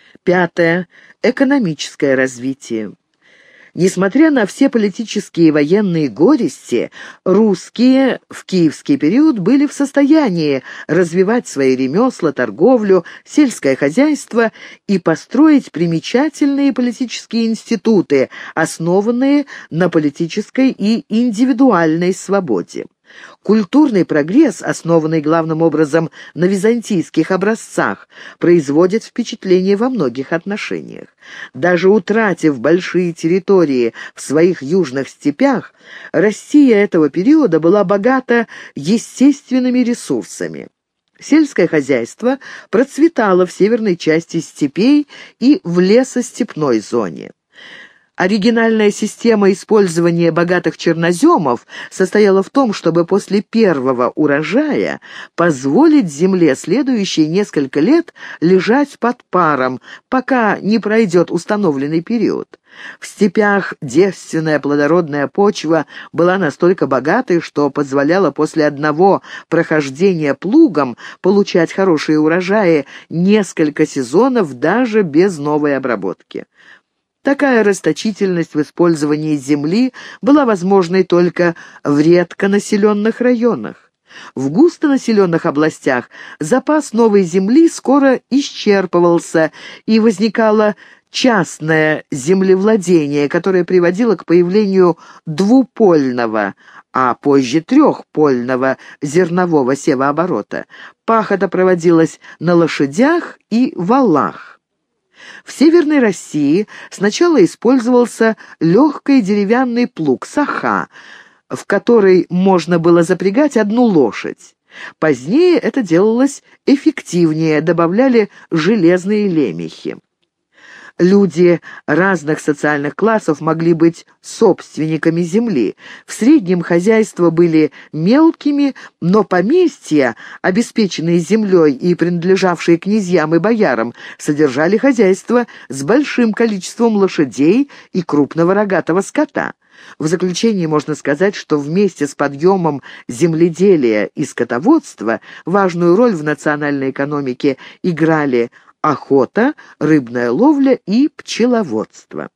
Пятое. Экономическое развитие. Несмотря на все политические и военные горести, русские в киевский период были в состоянии развивать свои ремесла, торговлю, сельское хозяйство и построить примечательные политические институты, основанные на политической и индивидуальной свободе. Культурный прогресс, основанный главным образом на византийских образцах, производит впечатление во многих отношениях. Даже утратив большие территории в своих южных степях, Россия этого периода была богата естественными ресурсами. Сельское хозяйство процветало в северной части степей и в лесостепной зоне. Оригинальная система использования богатых черноземов состояла в том, чтобы после первого урожая позволить земле следующие несколько лет лежать под паром, пока не пройдет установленный период. В степях девственная плодородная почва была настолько богатой, что позволяла после одного прохождения плугом получать хорошие урожаи несколько сезонов даже без новой обработки. Такая расточительность в использовании земли была возможной только в редконаселенных районах. В густонаселенных областях запас новой земли скоро исчерпывался, и возникало частное землевладение, которое приводило к появлению двупольного, а позже трехпольного зернового севооборота. Пахота проводилась на лошадях и валах. В Северной России сначала использовался легкий деревянный плуг саха, в который можно было запрягать одну лошадь. Позднее это делалось эффективнее, добавляли железные лемехи. Люди разных социальных классов могли быть собственниками земли. В среднем хозяйства были мелкими, но поместья, обеспеченные землей и принадлежавшие князьям и боярам, содержали хозяйство с большим количеством лошадей и крупного рогатого скота. В заключение можно сказать, что вместе с подъемом земледелия и скотоводства важную роль в национальной экономике играли охота, рыбная ловля и пчеловодство.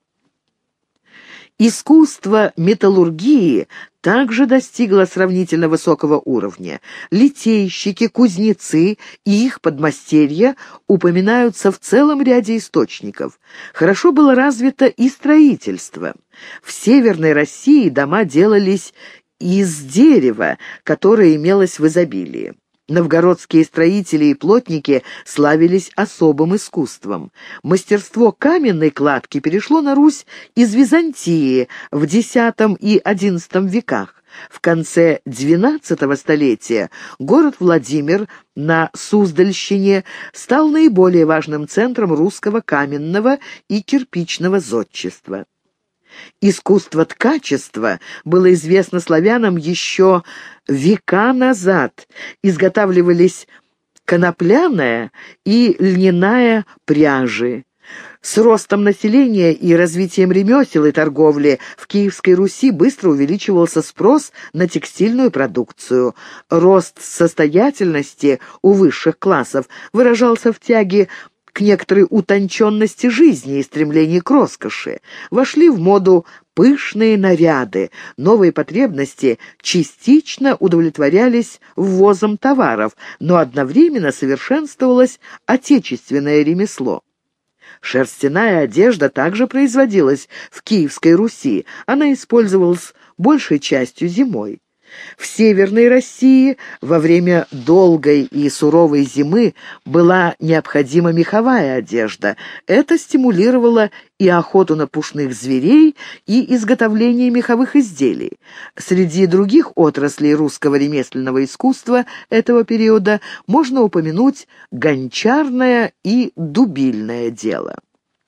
Искусство металлургии также достигло сравнительно высокого уровня. Литейщики, кузнецы и их подмастерья упоминаются в целом ряде источников. Хорошо было развито и строительство. В Северной России дома делались из дерева, которое имелось в изобилии. Новгородские строители и плотники славились особым искусством. Мастерство каменной кладки перешло на Русь из Византии в X и XI веках. В конце XII столетия город Владимир на Суздальщине стал наиболее важным центром русского каменного и кирпичного зодчества. Искусство ткачества было известно славянам еще века назад. Изготавливались конопляная и льняная пряжи. С ростом населения и развитием ремесел и торговли в Киевской Руси быстро увеличивался спрос на текстильную продукцию. Рост состоятельности у высших классов выражался в тяге к некоторой утонченности жизни и стремлении к роскоши. Вошли в моду пышные наряды, новые потребности частично удовлетворялись ввозом товаров, но одновременно совершенствовалось отечественное ремесло. Шерстяная одежда также производилась в Киевской Руси, она использовалась большей частью зимой. В Северной России во время долгой и суровой зимы была необходима меховая одежда. Это стимулировало и охоту на пушных зверей, и изготовление меховых изделий. Среди других отраслей русского ремесленного искусства этого периода можно упомянуть гончарное и дубильное дело.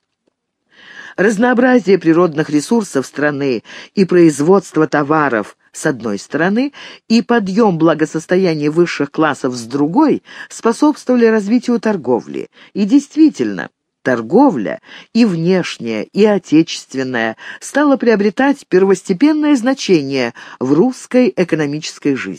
Разнообразие природных ресурсов страны и производство товаров с одной стороны и подъем благосостояния высших классов с другой способствовали развитию торговли. И действительно, торговля, и внешняя, и отечественная, стала приобретать первостепенное значение в русской экономической жизни.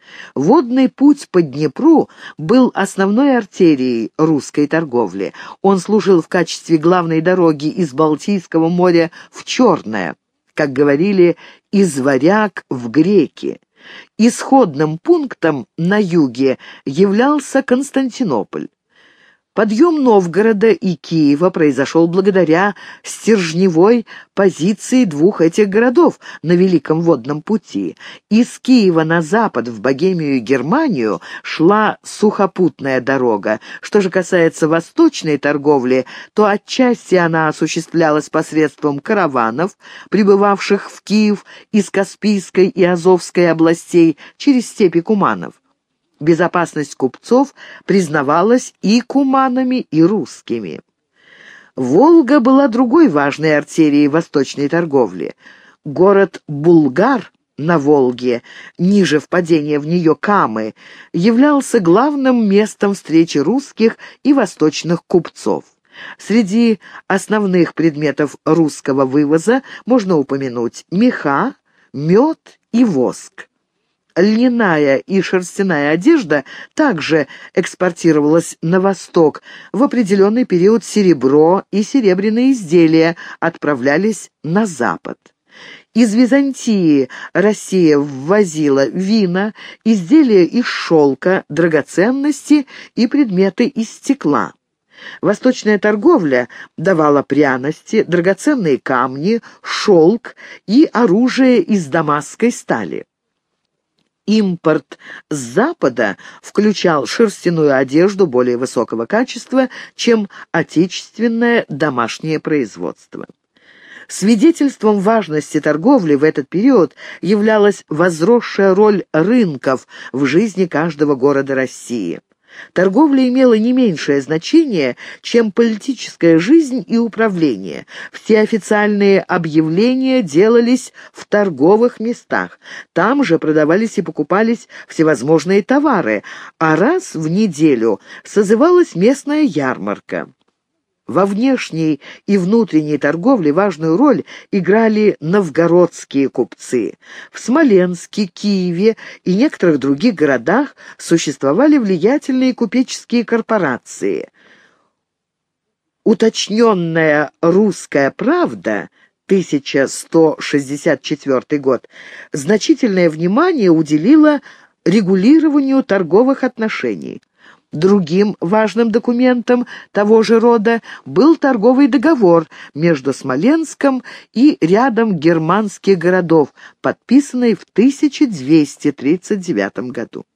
Водный путь по Днепру был основной артерией русской торговли. Он служил в качестве главной дороги из Балтийского моря в Черное, как говорили, из Варяг в Греки. Исходным пунктом на юге являлся Константинополь. Подъем Новгорода и Киева произошел благодаря стержневой позиции двух этих городов на Великом водном пути. Из Киева на запад, в Богемию и Германию, шла сухопутная дорога. Что же касается восточной торговли, то отчасти она осуществлялась посредством караванов, прибывавших в Киев из Каспийской и Азовской областей через степи куманов. Безопасность купцов признавалась и куманами, и русскими. Волга была другой важной артерией восточной торговли. Город Булгар на Волге, ниже впадения в нее Камы, являлся главным местом встречи русских и восточных купцов. Среди основных предметов русского вывоза можно упомянуть меха, мед и воск. Льняная и шерстяная одежда также экспортировалась на восток. В определенный период серебро и серебряные изделия отправлялись на запад. Из Византии Россия ввозила вина, изделия из шелка, драгоценности и предметы из стекла. Восточная торговля давала пряности, драгоценные камни, шелк и оружие из дамасской стали. Импорт с Запада включал шерстяную одежду более высокого качества, чем отечественное домашнее производство. Свидетельством важности торговли в этот период являлась возросшая роль рынков в жизни каждого города России. Торговля имела не меньшее значение, чем политическая жизнь и управление. Все официальные объявления делались в торговых местах. Там же продавались и покупались всевозможные товары, а раз в неделю созывалась местная ярмарка. Во внешней и внутренней торговле важную роль играли новгородские купцы. В Смоленске, Киеве и некоторых других городах существовали влиятельные купеческие корпорации. Уточненная «Русская правда» 1164 год значительное внимание уделила регулированию торговых отношений. Другим важным документом того же рода был торговый договор между Смоленском и рядом германских городов, подписанный в 1239 году.